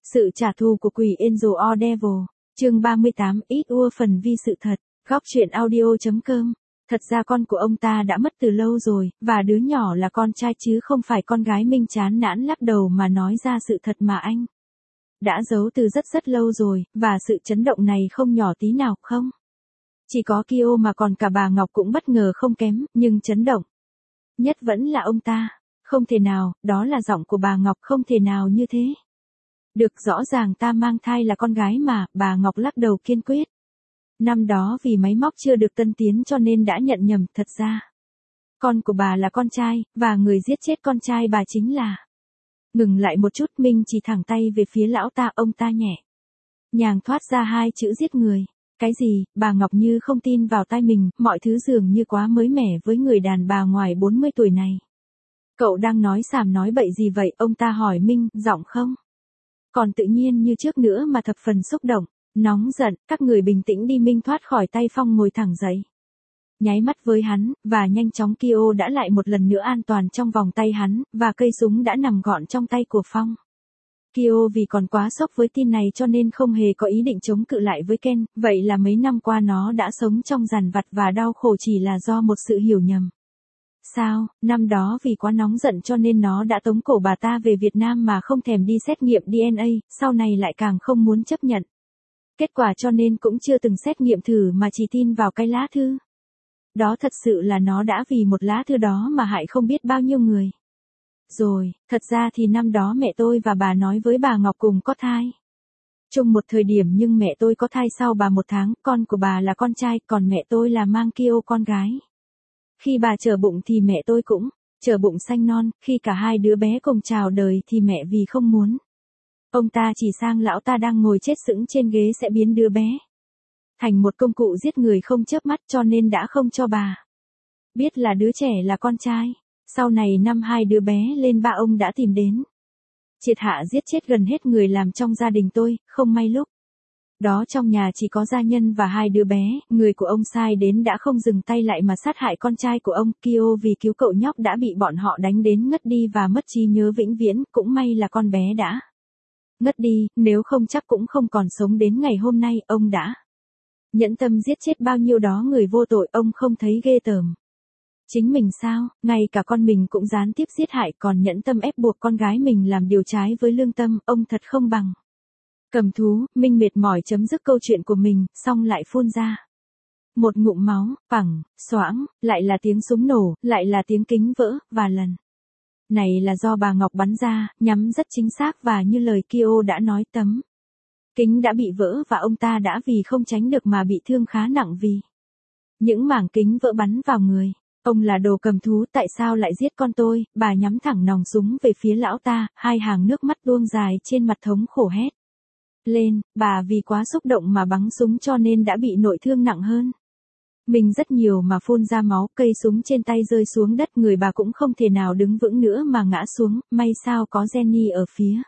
Sự trả thù của quỷ Angel or Devil, chương 38, ít ua phần vi sự thật, góc truyện audio.com. Thật ra con của ông ta đã mất từ lâu rồi, và đứa nhỏ là con trai chứ không phải con gái. Minh chán nản lắc đầu mà nói ra sự thật mà anh đã giấu từ rất lâu rồi, và sự chấn động này không nhỏ tí nào không? Chỉ có Kyo mà còn cả bà Ngọc cũng bất ngờ không kém, nhưng chấn động nhất vẫn là ông ta. Không thể nào, đó là giọng của bà Ngọc, không thể nào như thế. Được, rõ ràng ta mang thai là con gái mà, bà Ngọc lắc đầu kiên quyết. Năm đó vì máy móc chưa được tân tiến cho nên đã nhận nhầm, thật ra con của bà là con trai, và người giết chết con trai bà chính là... Ngừng lại một chút, Minh chỉ thẳng tay về phía lão ta, ông ta nhẹ nhàng thoát ra hai chữ giết người. Cái gì? Bà Ngọc như không tin vào tai mình, mọi thứ dường như quá mới mẻ với người đàn bà ngoài 40 tuổi này. Cậu đang nói xàm nói bậy gì vậy? Ông ta hỏi Minh, giọng không còn tự nhiên như trước nữa mà thập phần xúc động, nóng giận. Các người bình tĩnh đi. Minh thoát khỏi tay Phong, ngồi thẳng dậy, nháy mắt với hắn, và nhanh chóng Kyo đã lại một lần nữa an toàn trong vòng tay hắn, và cây súng đã nằm gọn trong tay của Phong. Kyo vì còn quá sốc với tin này cho nên không hề có ý định chống cự lại với Ken, vậy là mấy năm qua nó đã sống trong dằn vặt và đau khổ chỉ là do một sự hiểu nhầm. Sao, năm đó vì quá nóng giận cho nên nó đã tống cổ bà ta về Việt Nam mà không thèm đi xét nghiệm DNA, sau này lại càng không muốn chấp nhận kết quả cho nên cũng chưa từng xét nghiệm thử mà chỉ tin vào cái lá thư. Đó thật sự là nó đã vì một lá thư đó mà hại không biết bao nhiêu người. Rồi, thật ra thì năm đó mẹ tôi và bà nói với bà Ngọc cùng có thai chung một thời điểm, nhưng mẹ tôi có thai sau bà 1 tháng, con của bà là con trai, còn mẹ tôi là mang Kyo con gái. Khi bà chở bụng thì mẹ tôi cũng chở bụng xanh non, khi cả hai đứa bé cùng chào đời thì mẹ vì không muốn ông ta chỉ sang lão ta đang ngồi chết sững trên ghế sẽ biến đứa bé thành một công cụ giết người không chớp mắt, cho nên đã không cho bà biết là đứa trẻ là con trai. Sau này năm hai đứa bé lên, ba ông đã tìm đến triệt hạ giết chết gần hết người làm trong gia đình tôi. Không may lúc đó trong nhà chỉ có gia nhân và 2 đứa bé, người của ông sai đến đã không dừng tay lại mà sát hại con trai của ông. Kyo vì cứu cậu nhóc đã bị bọn họ đánh đến ngất đi và mất trí nhớ vĩnh viễn, cũng may là con bé đã ngất đi, nếu không chắc cũng không còn sống đến ngày hôm nay. Ông đã nhẫn tâm giết chết bao nhiêu đó người vô tội, ông không thấy ghê tởm chính mình sao? Ngay cả con mình cũng gián tiếp giết hại, còn nhẫn tâm ép buộc con gái mình làm điều trái với lương tâm, ông thật không bằng cầm thú. Minh mệt mỏi chấm dứt câu chuyện của mình, xong lại phun ra một ngụm máu, phẳng, xoãng, lại là tiếng súng nổ, lại là tiếng kính vỡ, và lần này là do bà Ngọc bắn ra, nhắm rất chính xác, và như lời Kyo đã nói, tấm kính đã bị vỡ và ông ta đã vì không tránh được mà bị thương khá nặng vì những mảng kính vỡ bắn vào người. Ông là đồ cầm thú, tại sao lại giết con tôi? Bà nhắm thẳng nòng súng về phía lão ta, 2 hàng nước mắt tuôn dài trên mặt, thống khổ hét lên. Bà vì quá xúc động mà bắn súng cho nên đã bị nội thương nặng hơn mình rất nhiều mà phun ra máu, cây súng trên tay rơi xuống đất, người bà cũng không thể nào đứng vững nữa mà ngã xuống. May sao có Jenny ở phía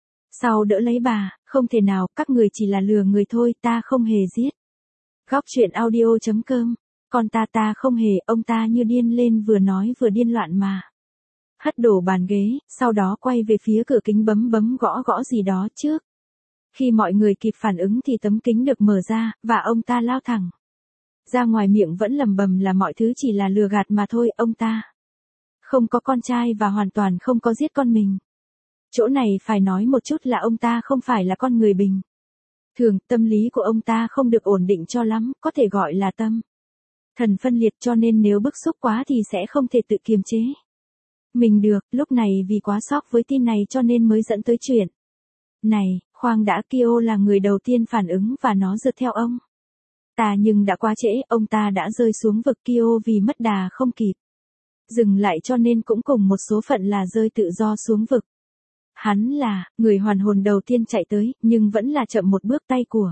sau đỡ lấy bà. Không thể nào, các người chỉ là lừa người thôi, ta không hề giết. Góc truyện audio.com. Con ta không hề. Ông ta như điên lên, vừa nói vừa điên loạn mà hất đổ bàn ghế, sau đó quay về phía cửa kính bấm gõ gì đó trước. Khi mọi người kịp phản ứng thì tấm kính được mở ra, và ông ta lao thẳng ra ngoài, miệng vẫn lẩm bẩm là mọi thứ chỉ là lừa gạt mà thôi. Ông ta không có con trai và hoàn toàn không có giết con mình. Chỗ này phải nói một chút là ông ta không phải là con người bình thường, tâm lý của ông ta không được ổn định cho lắm, có thể gọi là tâm thần phân liệt, cho nên nếu bức xúc quá thì sẽ không thể tự kiềm chế mình được. Lúc này vì quá sốc với tin này cho nên mới dẫn tới chuyện này. Khoan đã, Kyo là người đầu tiên phản ứng và nó rượt theo ông ta, nhưng đã quá trễ, ông ta đã rơi xuống vực. Kyo vì mất đà không kịp dừng lại cho nên cũng cùng một số phận là rơi tự do xuống vực. Hắn là người hoàn hồn đầu tiên chạy tới, nhưng vẫn là chậm một bước. Tay của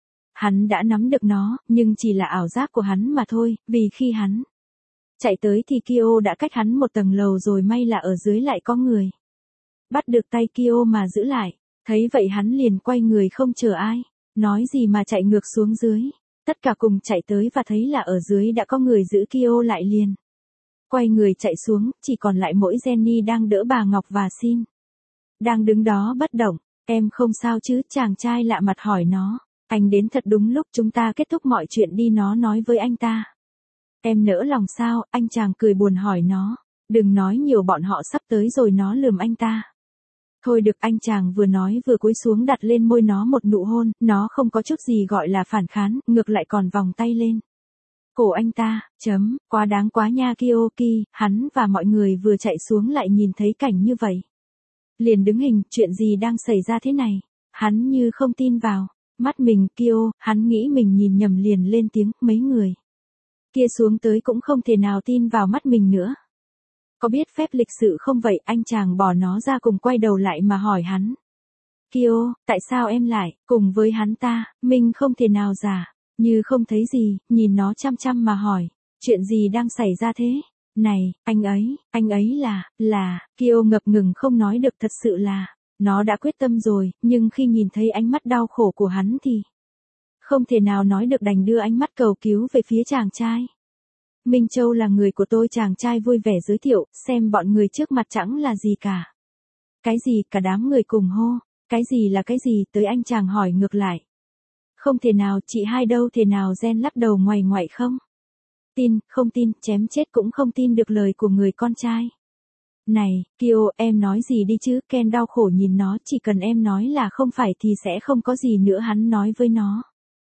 hắn đã nắm được nó, nhưng chỉ là ảo giác của hắn mà thôi, vì khi hắn chạy tới thì Kyo đã cách hắn một tầng lầu rồi, may là ở dưới lại có người bắt được tay Kyo mà giữ lại. Thấy vậy hắn liền quay người không chờ ai nói gì mà chạy ngược xuống dưới. Tất cả cùng chạy tới và thấy là ở dưới đã có người giữ Kyo lại, liền quay người chạy xuống, chỉ còn lại mỗi Jenny đang đỡ bà Ngọc và Xin đang đứng đó bất động. Em không sao chứ, chàng trai lạ mặt hỏi nó. Anh đến thật đúng lúc, chúng ta kết thúc mọi chuyện đi, nó nói với anh ta. Em nỡ lòng sao, anh chàng cười buồn hỏi nó. Đừng nói nhiều, bọn họ sắp tới rồi, nó lườm anh ta. Thôi được, anh chàng vừa nói vừa cúi xuống đặt lên môi nó một nụ hôn, nó không có chút gì gọi là phản kháng, ngược lại còn vòng tay lên cổ anh ta. Quá đáng quá nha Kyoki, hắn và mọi người vừa chạy xuống lại nhìn thấy cảnh như vậy. Liền đứng hình, chuyện gì đang xảy ra thế này? Hắn như không tin vào mắt mình. Hắn nghĩ mình nhìn nhầm liền lên tiếng, mấy người kia xuống tới cũng không thể nào tin vào mắt mình nữa. Có biết phép lịch sự không vậy? Anh chàng bỏ nó ra cùng quay đầu lại mà hỏi hắn. Tại sao em lại cùng với hắn ta? Mình không thể nào giả như không thấy gì, nhìn nó chăm chăm mà hỏi. Chuyện gì đang xảy ra thế? Này, anh ấy là, Kyo ngập ngừng không nói được, thật sự là, nó đã quyết tâm rồi, nhưng khi nhìn thấy ánh mắt đau khổ của hắn thì không thể nào nói được, đành đưa ánh mắt cầu cứu về phía chàng trai. Minh Châu là người của tôi, chàng trai vui vẻ giới thiệu, xem bọn người trước mặt chẳng là gì cả. Cái gì? Cả đám người cùng hô. Cái gì là cái gì? Tới anh chàng hỏi ngược lại. Không thể nào, chị hai đâu? Thể nào? Gen lắc đầu ngoại ngoại không tin, không tin, chém chết cũng không tin được lời của người con trai. Này, Kyo, em nói gì đi chứ? Ken đau khổ nhìn nó, chỉ cần em nói là không phải thì sẽ không có gì nữa, hắn nói với nó.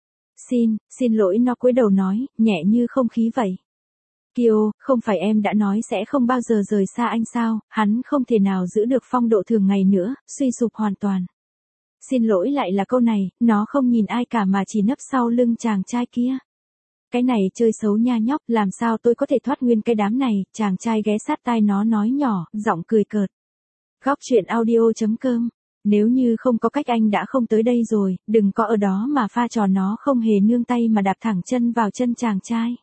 Xin lỗi, nó cúi đầu nói, nhẹ như không khí vậy. Kyo, không phải em đã nói sẽ không bao giờ rời xa anh sao? Hắn không thể nào giữ được phong độ thường ngày nữa, suy sụp hoàn toàn. Xin lỗi lại là câu này, nó không nhìn ai cả mà chỉ nấp sau lưng chàng trai kia. Cái này chơi xấu nha nhóc, làm sao tôi có thể thoát nguyên cái đám này? Chàng trai ghé sát tai nó nói nhỏ, giọng cười cợt. Góc truyện audio.com. Nếu như không có cách anh đã không tới đây rồi, đừng có ở đó mà pha trò. Nó không hề nương tay mà đạp thẳng chân vào chân chàng trai.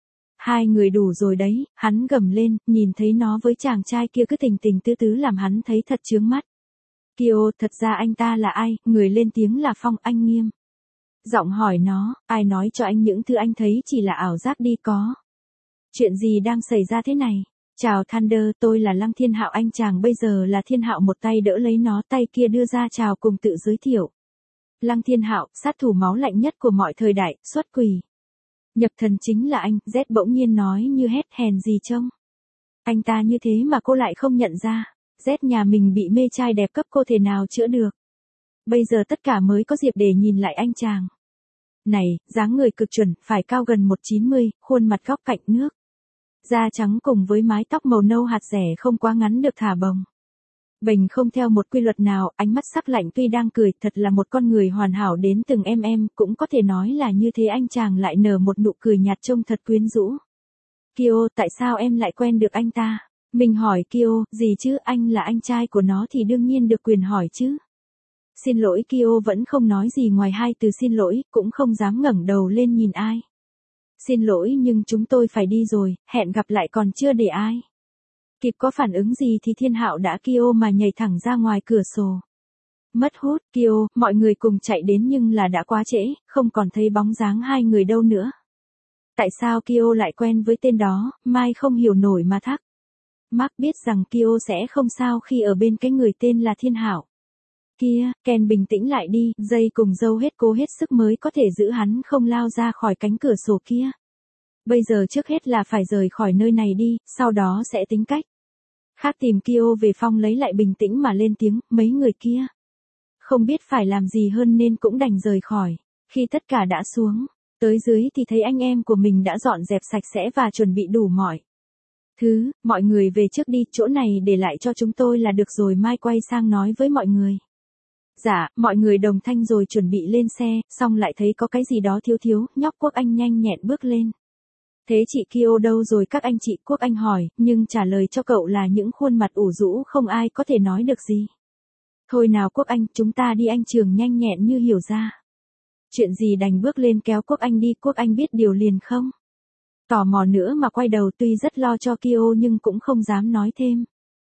Hai người đủ rồi đấy, hắn gầm lên, nhìn thấy nó với chàng trai kia cứ tình tình tứ tứ làm hắn thấy thật chướng mắt. Kyo, thật ra anh ta là ai? Người lên tiếng là Phong. Anh nghiêm giọng hỏi nó, ai nói cho anh những thứ anh thấy chỉ là ảo giác đi có? Chuyện gì đang xảy ra thế này? Chào Thunder, tôi là Lăng Thiên Hạo. Anh chàng bây giờ là Thiên Hạo, một tay đỡ lấy nó, tay kia đưa ra chào cùng tự giới thiệu. Lăng Thiên Hạo, sát thủ máu lạnh nhất của mọi thời đại, xuất quỷ nhập thần chính là anh. Z bỗng nhiên nói như hét, hèn gì trông anh ta như thế mà cô lại không nhận ra. Z nhà mình bị mê trai đẹp cấp, cô thể nào chữa được. Bây giờ tất cả mới có dịp để nhìn lại anh chàng này, dáng người cực chuẩn, phải cao gần 190, khuôn mặt góc cạnh nước, da trắng cùng với mái tóc màu nâu hạt rẻ không quá ngắn được thả bồng bềnh không theo một quy luật nào, ánh mắt sắc lạnh tuy đang cười, thật là một con người hoàn hảo đến từng cũng có thể nói là như thế. Anh chàng lại nở một nụ cười nhạt trông thật quyến rũ. Kyo, tại sao em lại quen được anh ta? Mình hỏi. Kyo, gì chứ, anh là anh trai của nó thì đương nhiên được quyền hỏi chứ. Xin lỗi. Kyo vẫn không nói gì ngoài hai từ xin lỗi, cũng không dám ngẩng đầu lên nhìn ai. Xin lỗi nhưng chúng tôi phải đi rồi, hẹn gặp lại. Còn chưa để ai kịp có phản ứng gì thì Thiên Hạo đã Kyo mà nhảy thẳng ra ngoài cửa sổ. Mất hút. Kyo, mọi người cùng chạy đến nhưng là đã quá trễ, không còn thấy bóng dáng hai người đâu nữa. Tại sao Kyo lại quen với tên đó? Mai không hiểu nổi mà thắc mắc, biết rằng Kyo sẽ không sao khi ở bên cái người tên là Thiên Hạo kia. Ken bình tĩnh lại đi, dây cùng dâu hết cố hết sức mới có thể giữ hắn không lao ra khỏi cánh cửa sổ kia. Bây giờ trước hết là phải rời khỏi nơi này đi, sau đó sẽ tính cách khác tìm Kyo về. Phong lấy lại bình tĩnh mà lên tiếng, mấy người kia không biết phải làm gì hơn nên cũng đành rời khỏi. Khi tất cả đã xuống tới dưới thì thấy anh em của mình đã dọn dẹp sạch sẽ và chuẩn bị đủ mọi thứ. Mọi người về trước đi, chỗ này để lại cho chúng tôi là được rồi. Mai quay sang nói với mọi người. Dạ, mọi người đồng thanh rồi chuẩn bị lên xe, xong lại thấy có cái gì đó thiếu. Nhóc Quốc Anh nhanh nhẹn bước lên. Thế chị Kyo đâu rồi các anh chị? Quốc Anh hỏi, nhưng trả lời cho cậu là những khuôn mặt ủ rũ không ai có thể nói được gì. Thôi nào Quốc Anh, chúng ta đi. Anh Trường nhanh nhẹn như hiểu ra chuyện gì đành bước lên kéo Quốc Anh đi. Quốc Anh biết điều liền không tò mò nữa mà quay đầu, tuy rất lo cho Kyo nhưng cũng không dám nói thêm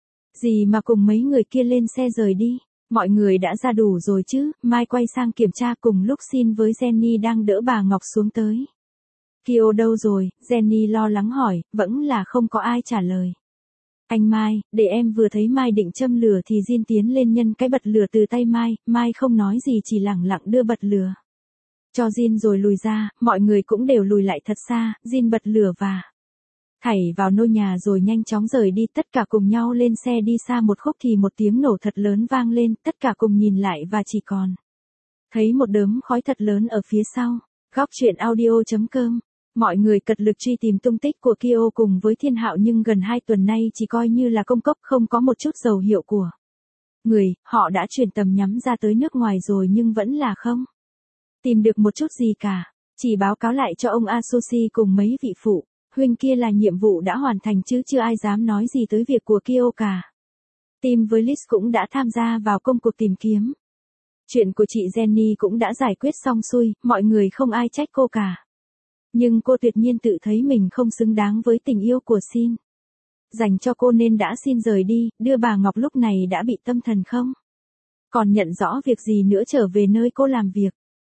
gì mà cùng mấy người kia lên xe rời đi. Mọi người đã ra đủ rồi chứ? Mai quay sang kiểm tra cùng lúc Xin với Jenny đang đỡ bà Ngọc xuống tới. Kyo đâu rồi? Jenny lo lắng hỏi, vẫn là không có ai trả lời. Anh Mai, để em vừa thấy Mai định châm lửa thì Jin tiến lên nhân cái bật lửa từ tay Mai, Mai không nói gì chỉ lẳng lặng đưa bật lửa cho Jin rồi lùi ra, mọi người cũng đều lùi lại thật xa, Jin bật lửa và thảy vào nôi nhà rồi nhanh chóng rời đi, tất cả cùng nhau lên xe đi xa một khúc thì một tiếng nổ thật lớn vang lên, tất cả cùng nhìn lại và chỉ còn thấy một đốm khói thật lớn ở phía sau. Góc truyện audio.com. Mọi người cật lực truy tìm tung tích của Kyo cùng với Thiên Hạo nhưng gần 2 tuần nay chỉ coi như là công cốc, không có một chút dấu hiệu của người, họ đã chuyển tầm nhắm ra tới nước ngoài rồi nhưng vẫn là không tìm được một chút gì cả, chỉ báo cáo lại cho ông Asushi cùng mấy vị phụ huynh kia là nhiệm vụ đã hoàn thành chứ chưa ai dám nói gì tới việc của Kyo cả. Tim với Liz cũng đã tham gia vào công cuộc tìm kiếm. Chuyện của chị Jenny cũng đã giải quyết xong xuôi, mọi người không ai trách cô cả. Nhưng cô tuyệt nhiên tự thấy mình không xứng đáng với tình yêu của Shin dành cho cô nên đã xin rời đi, đưa bà Ngọc lúc này đã bị tâm thần không còn nhận rõ việc gì nữa trở về nơi cô làm việc.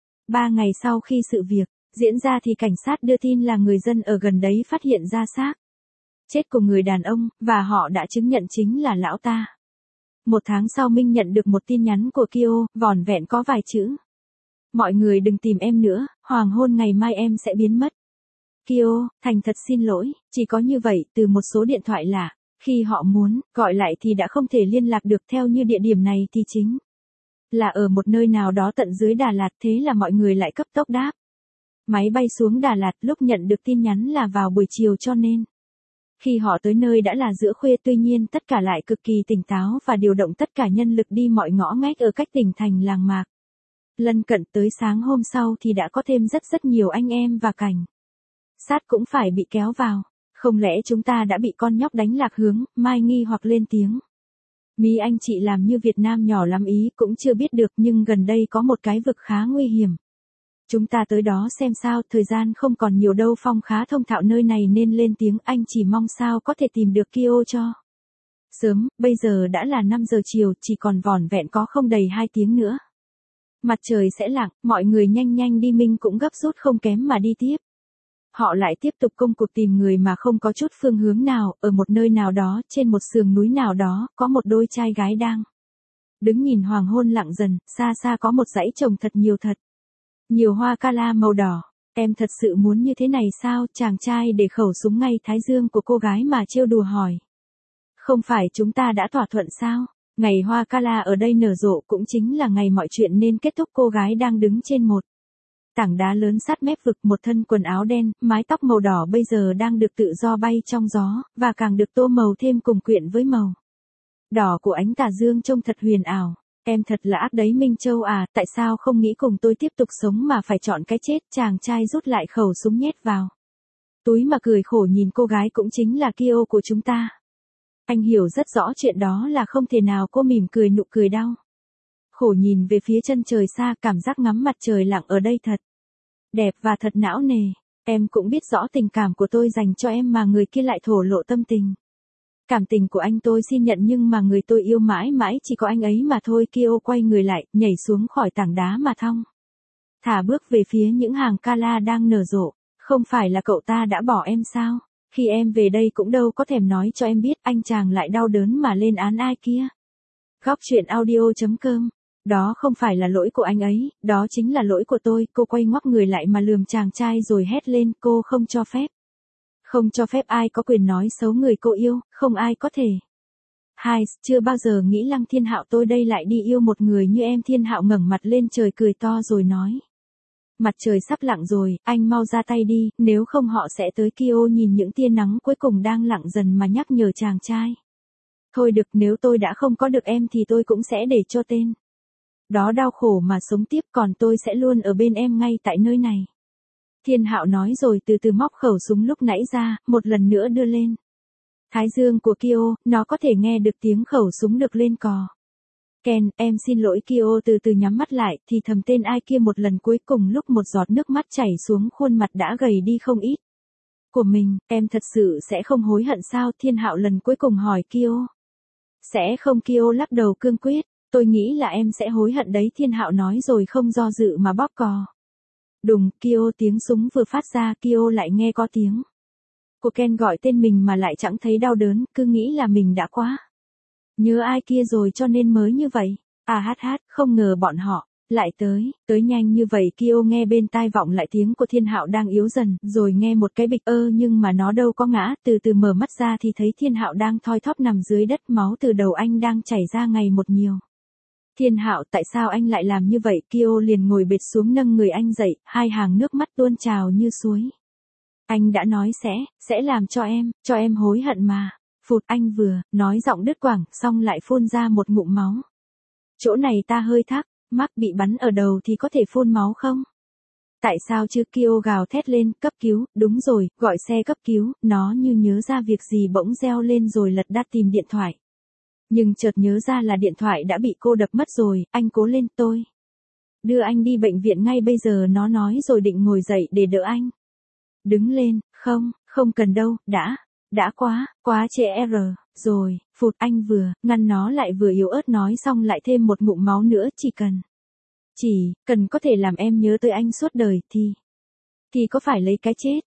3 ngày sau khi sự việc diễn ra thì cảnh sát đưa tin là người dân ở gần đấy phát hiện ra xác chết của người đàn ông, và họ đã chứng nhận chính là lão ta. 1 tháng sau Minh nhận được một tin nhắn của Kyo, vỏn vẹn có vài chữ. Mọi người đừng tìm em nữa, hoàng hôn ngày mai em sẽ biến mất. Kyo, thành thật xin lỗi, chỉ có như vậy từ một số điện thoại lạ. Khi họ muốn gọi lại thì đã không thể liên lạc được, theo như địa điểm này thì chính là ở một nơi nào đó tận dưới Đà Lạt, thế là mọi người lại cấp tốc đáp máy bay xuống Đà Lạt. Lúc nhận được tin nhắn là vào buổi chiều cho nên khi họ tới nơi đã là giữa khuya, tuy nhiên tất cả lại cực kỳ tỉnh táo và điều động tất cả nhân lực đi mọi ngõ ngách ở các tỉnh thành làng mạc lân cận. Tới sáng hôm sau thì đã có thêm rất nhiều anh em và cảnh sát cũng phải bị kéo vào. Không lẽ chúng ta đã bị con nhóc đánh lạc hướng? Mai nghi hoặc lên tiếng. Mí anh chị làm như Việt Nam nhỏ lắm ý, cũng chưa biết được, nhưng gần đây có một cái vực khá nguy hiểm. Chúng ta tới đó xem sao, thời gian không còn nhiều đâu. Phong khá thông thạo nơi này nên lên tiếng, anh chỉ mong sao có thể tìm được Kyo cho sớm, bây giờ đã là 5 giờ chiều, chỉ còn vỏn vẹn có không đầy 2 tiếng nữa. Mặt trời sẽ lặn, mọi người nhanh đi, Minh cũng gấp rút không kém mà đi tiếp. Họ lại tiếp tục công cuộc tìm người mà không có chút phương hướng nào, ở một nơi nào đó, trên một sườn núi nào đó, có một đôi trai gái đang đứng nhìn hoàng hôn lặng dần, xa xa có một dãy trồng thật nhiều hoa cala màu đỏ. Em thật sự muốn như thế này sao? Chàng trai để khẩu súng ngay thái dương của cô gái mà trêu đùa hỏi. Không phải chúng ta đã thỏa thuận sao? Ngày hoa cala ở đây nở rộ cũng chính là ngày mọi chuyện nên kết thúc. Cô gái đang đứng trên một tảng đá lớn sát mép vực, một thân quần áo đen, mái tóc màu đỏ bây giờ đang được tự do bay trong gió, và càng được tô màu thêm cùng quyện với màu đỏ của ánh tà dương trông thật huyền ảo. Em thật là ác đấy Minh Châu à, tại sao không nghĩ cùng tôi tiếp tục sống mà phải chọn cái chết? Chàng trai rút lại khẩu súng nhét vào túi mà cười khổ nhìn cô gái, cũng chính là Kyo của chúng ta. Anh hiểu rất rõ chuyện đó là không thể nào. Cô mỉm cười, nụ cười đau khổ nhìn về phía chân trời xa, cảm giác ngắm mặt trời lặn ở đây thật đẹp và thật não nề. Em cũng biết rõ tình cảm của tôi dành cho em mà người kia lại thổ lộ tâm tình. Cảm tình của anh tôi xin nhận, nhưng mà người tôi yêu mãi mãi chỉ có anh ấy mà thôi. Kyo quay người lại, nhảy xuống khỏi tảng đá mà thong thả bước về phía những hàng cala đang nở rộ. Không phải là cậu ta đã bỏ em sao? Khi em về đây cũng đâu có thèm nói cho em biết, anh chàng lại đau đớn mà lên án ai kia. Góc truyện audio.com. Đó không phải là lỗi của anh ấy, đó chính là lỗi của tôi. Cô quay ngoắt người lại mà lườm chàng trai rồi hét lên, cô không cho phép. Không cho phép ai có quyền nói xấu người cô yêu, không ai có thể. Chưa bao giờ nghĩ Lăng Thiên Hạo tôi đây lại đi yêu một người như em. Thiên Hạo ngẩng mặt lên trời cười to rồi nói. Mặt trời sắp lặn rồi, anh mau ra tay đi, nếu không họ sẽ tới. Kyo nhìn những tia nắng cuối cùng đang lặn dần mà nhắc nhở chàng trai. Thôi được, nếu tôi đã không có được em thì tôi cũng sẽ để cho tên đó đau khổ mà sống tiếp, còn tôi sẽ luôn ở bên em ngay tại nơi này. Thiên Hạo nói rồi từ từ móc khẩu súng lúc nãy ra, một lần nữa đưa lên thái dương của Kyo, nó có thể nghe được tiếng khẩu súng được lên cò. Ken, em xin lỗi. Kyo từ từ nhắm mắt lại, thì thầm tên ai kia một lần cuối cùng lúc một giọt nước mắt chảy xuống khuôn mặt đã gầy đi không ít của mình. Em thật sự sẽ không hối hận sao? Thiên Hạo lần cuối cùng hỏi Kyo. Sẽ không. Kyo lắc đầu cương quyết. Tôi nghĩ là em sẽ hối hận đấy. Thiên Hạo nói rồi không do dự mà bóp cò. Đùng, Kyo tiếng súng vừa phát ra, Kyo lại nghe có tiếng của Ken gọi tên mình mà lại chẳng thấy đau đớn, cứ nghĩ là mình đã quá nhớ ai kia rồi cho nên mới như vậy. Không ngờ bọn họ lại tới nhanh như vậy. Kyo nghe bên tai vọng lại tiếng của Thiên Hạo đang yếu dần, rồi nghe một cái bịch nhưng mà nó đâu có ngã, từ từ mở mắt ra thì thấy Thiên Hạo đang thoi thóp nằm dưới đất, máu từ đầu anh đang chảy ra ngày một nhiều. Thiên Hạo, tại sao anh lại làm như vậy? Kyo liền ngồi bệt xuống nâng người anh dậy, hai hàng nước mắt tuôn trào như suối. Anh đã nói sẽ làm cho em hối hận mà. Phụt, anh vừa nói giọng đứt quãng, xong lại phun ra một ngụm máu. Chỗ này ta hơi thắc mắc, bị bắn ở đầu thì có thể phun máu không? Tại sao chứ? Kyo gào thét lên, cấp cứu, đúng rồi, gọi xe cấp cứu. Nó như nhớ ra việc gì bỗng reo lên rồi lật đật tìm điện thoại. Nhưng chợt nhớ ra là điện thoại đã bị cô đập mất rồi. Anh cố lên, tôi đưa anh đi bệnh viện ngay bây giờ, nó nói rồi định ngồi dậy để đỡ anh. Đứng lên, không cần đâu, đã quá trễ rồi. Phụt, anh vừa ngăn nó lại vừa yếu ớt nói xong lại thêm một ngụm máu nữa. Chỉ cần có thể làm em nhớ tới anh suốt đời thì có phải lấy cái chết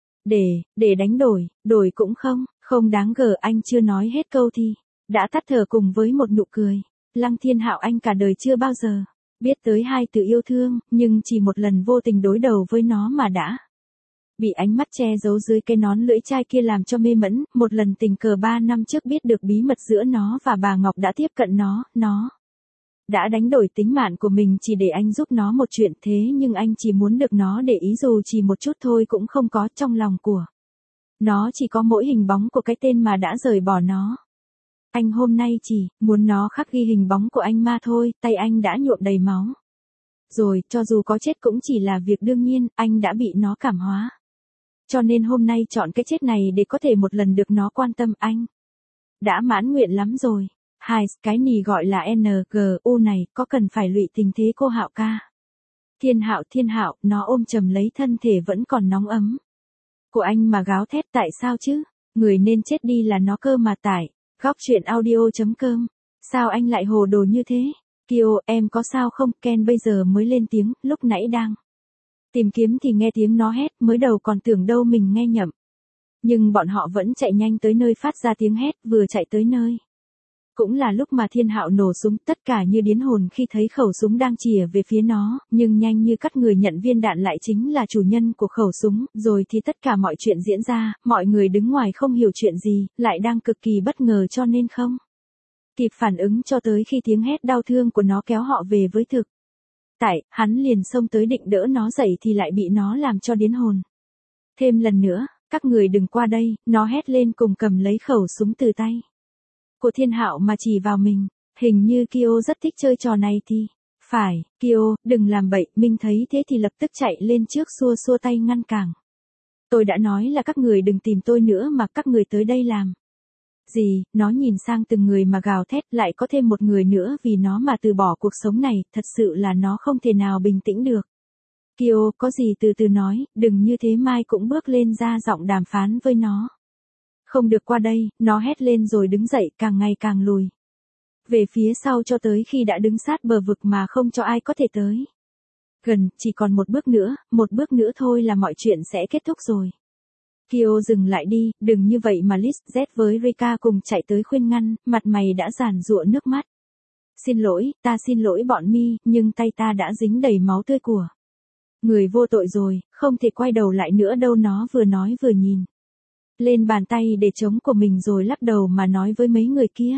để đánh đổi cũng không đáng gờ. Anh chưa nói hết câu thì đã tắt thở cùng với một nụ cười. Lăng Thiên Hạo, anh cả đời chưa bao giờ biết tới hai từ yêu thương, nhưng chỉ một lần vô tình đối đầu với nó mà đã bị ánh mắt che giấu dưới cái nón lưỡi chai kia làm cho mê mẫn. Một lần tình cờ 3 năm trước biết được bí mật giữa nó và bà Ngọc đã tiếp cận nó đã đánh đổi tính mạng của mình chỉ để anh giúp nó một chuyện. Thế nhưng anh chỉ muốn được nó để ý dù chỉ một chút thôi cũng không có. Trong lòng của nó chỉ có mỗi hình bóng của cái tên mà đã rời bỏ nó. Anh hôm nay chỉ muốn nó khắc ghi hình bóng của anh mà thôi. Tay anh đã nhuộm đầy máu rồi, cho dù có chết cũng chỉ là việc đương nhiên. Anh đã bị nó cảm hóa, cho nên hôm nay chọn cái chết này để có thể một lần được nó quan tâm. Anh đã mãn nguyện lắm rồi. Cái nì gọi là NGU này có cần phải lụy tình thế cô Hạo ca? Thiên Hạo, nó ôm chầm lấy thân thể vẫn còn nóng ấm của anh mà gào thét. Tại sao chứ? Người nên chết đi là nó cơ mà. Tải góc truyện audio.com. Sao anh lại hồ đồ như thế? Kyo, em có sao không? Ken bây giờ mới lên tiếng, lúc nãy đang tìm kiếm thì nghe tiếng nó hét, mới đầu còn tưởng đâu mình nghe nhầm. Nhưng bọn họ vẫn chạy nhanh tới nơi phát ra tiếng hét. Vừa chạy tới nơi cũng là lúc mà Thiên Hạo nổ súng, tất cả như điên hồn khi thấy khẩu súng đang chìa về phía nó, nhưng nhanh như cắt người nhận viên đạn lại chính là chủ nhân của khẩu súng. Rồi thì tất cả mọi chuyện diễn ra, mọi người đứng ngoài không hiểu chuyện gì, lại đang cực kỳ bất ngờ cho nên không kịp phản ứng cho tới khi tiếng hét đau thương của nó kéo họ về với thực tại. Hắn liền xông tới định đỡ nó dậy thì lại bị nó làm cho điên hồn. Thêm lần nữa, các người đừng qua đây, nó hét lên cùng cầm lấy khẩu súng từ tay của Thiên Hạo mà chỉ vào mình. Hình như Kyo rất thích chơi trò này thì phải. Kyo, đừng làm bậy. Minh thấy thế thì lập tức chạy lên trước xua tay ngăn cản. Tôi đã nói là các người đừng tìm tôi nữa mà, các người tới đây làm gì? Nó nhìn sang từng người mà gào thét. Lại có thêm một người nữa vì nó mà từ bỏ cuộc sống này, thật sự là nó không thể nào bình tĩnh được. Kyo, có gì từ từ nói, đừng như thế. Mai cũng bước lên ra giọng đàm phán với nó. Không được qua đây, nó hét lên rồi đứng dậy, càng ngày càng lùi về phía sau cho tới khi đã đứng sát bờ vực mà không cho ai có thể tới gần. Chỉ còn một bước nữa thôi là mọi chuyện sẽ kết thúc rồi. Kyo, dừng lại đi, đừng như vậy mà. Liz, Z với Rika cùng chạy tới khuyên ngăn, mặt mày đã giàn giụa nước mắt. Xin lỗi, ta xin lỗi bọn mi, nhưng tay ta đã dính đầy máu tươi của người vô tội rồi, không thể quay đầu lại nữa đâu. Nó vừa nói vừa nhìn lên bàn tay để chống của mình rồi lắc đầu mà nói với mấy người kia.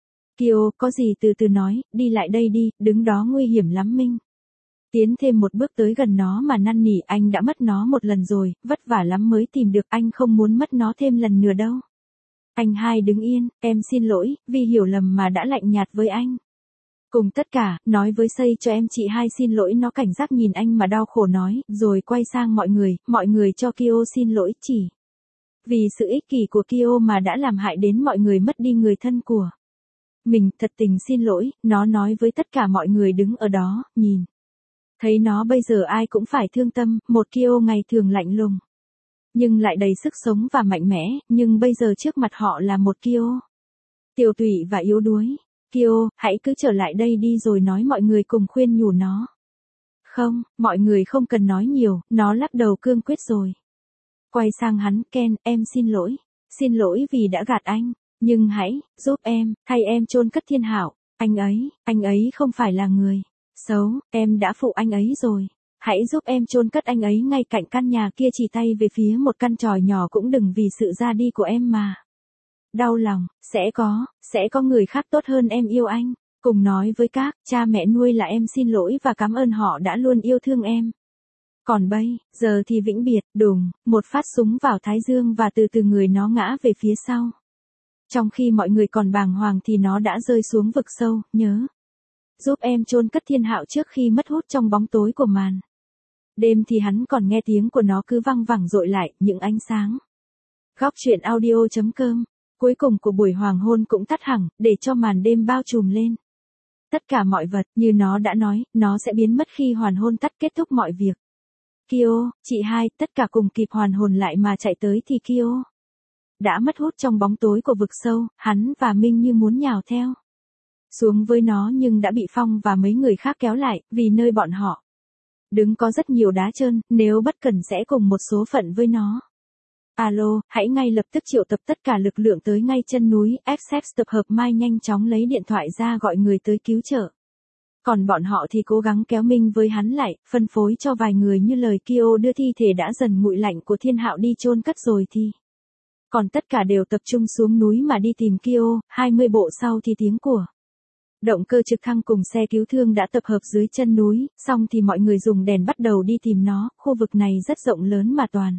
Kyo, có gì từ từ nói, đi lại đây đi, đứng đó nguy hiểm lắm. Minh tiến thêm một bước tới gần nó mà năn nỉ. Anh đã mất nó một lần rồi, vất vả lắm mới tìm được, anh không muốn mất nó thêm lần nữa đâu. Anh hai đứng yên, em xin lỗi, vì hiểu lầm mà đã lạnh nhạt với anh. Cùng tất cả, nói với Xây cho em chị hai xin lỗi. Nó cảnh giác nhìn anh mà đau khổ nói, rồi quay sang mọi người cho Kyo xin lỗi. Chỉ vì sự ích kỷ của Kyo mà đã làm hại đến mọi người, mất đi người thân của mình, thật tình xin lỗi. Nó nói với tất cả mọi người đứng ở đó, nhìn thấy nó bây giờ ai cũng phải thương tâm. Một Kyo ngày thường lạnh lùng nhưng lại đầy sức sống và mạnh mẽ, nhưng bây giờ trước mặt họ là một Kyo tiều tụy và yếu đuối. Kyo, hãy cứ trở lại đây đi, rồi nói mọi người cùng khuyên nhủ nó. Không, mọi người không cần nói nhiều. Nó lắc đầu cương quyết rồi quay sang hắn. Ken, em xin lỗi. xin lỗi vì đã gạt anh, nhưng hãy giúp em, thay em chôn cất Thiên Hạo, anh ấy không phải là người xấu, em đã phụ anh ấy rồi. Hãy giúp em chôn cất anh ấy ngay cạnh căn nhà kia, chỉ tay về phía một căn tròi nhỏ, cũng đừng vì sự ra đi của em mà đau lòng, sẽ có người khác tốt hơn em yêu anh. Cùng nói với các cha mẹ nuôi là em xin lỗi và cảm ơn họ đã luôn yêu thương em. Còn bây giờ thì vĩnh biệt. Đùng, một phát súng vào thái dương và từ từ người nó ngã về phía sau. Trong khi mọi người còn bàng hoàng thì nó đã rơi xuống vực sâu. Nhớ giúp em chôn cất Thiên Hạo trước khi mất hút trong bóng tối của màn đêm thì hắn còn nghe tiếng của nó cứ văng vẳng dội lại những ánh sáng. Góc truyện audio.com. Cuối cùng của buổi hoàng hôn cũng tắt hẳn, để cho màn đêm bao trùm lên. Tất cả mọi vật, như nó đã nói, nó sẽ biến mất khi hoàn hôn tắt, kết thúc mọi việc. Kyo, chị hai, tất cả cùng kịp hoàn hồn lại mà chạy tới thì Kyo đã mất hút trong bóng tối của vực sâu. Hắn và Minh như muốn nhào theo xuống với nó nhưng đã bị Phong và mấy người khác kéo lại, vì nơi bọn họ đứng có rất nhiều đá trơn, nếu bất cẩn sẽ cùng một số phận với nó. Alo, hãy ngay lập tức triệu tập tất cả lực lượng tới ngay chân núi. FSF tập hợp Mai nhanh chóng lấy điện thoại ra gọi người tới cứu trợ. Còn bọn họ thì cố gắng kéo Minh với hắn lại, phân phối cho vài người như lời Kyo đưa thi thể đã dần nguội lạnh của Thiên Hạo đi chôn cất rồi thì. Còn tất cả đều tập trung xuống núi mà đi tìm Kyo. 20 bộ sau thì tiếng của động cơ trực thăng cùng xe cứu thương đã tập hợp dưới chân núi, xong thì mọi người dùng đèn bắt đầu đi tìm nó. Khu vực này rất rộng lớn mà toàn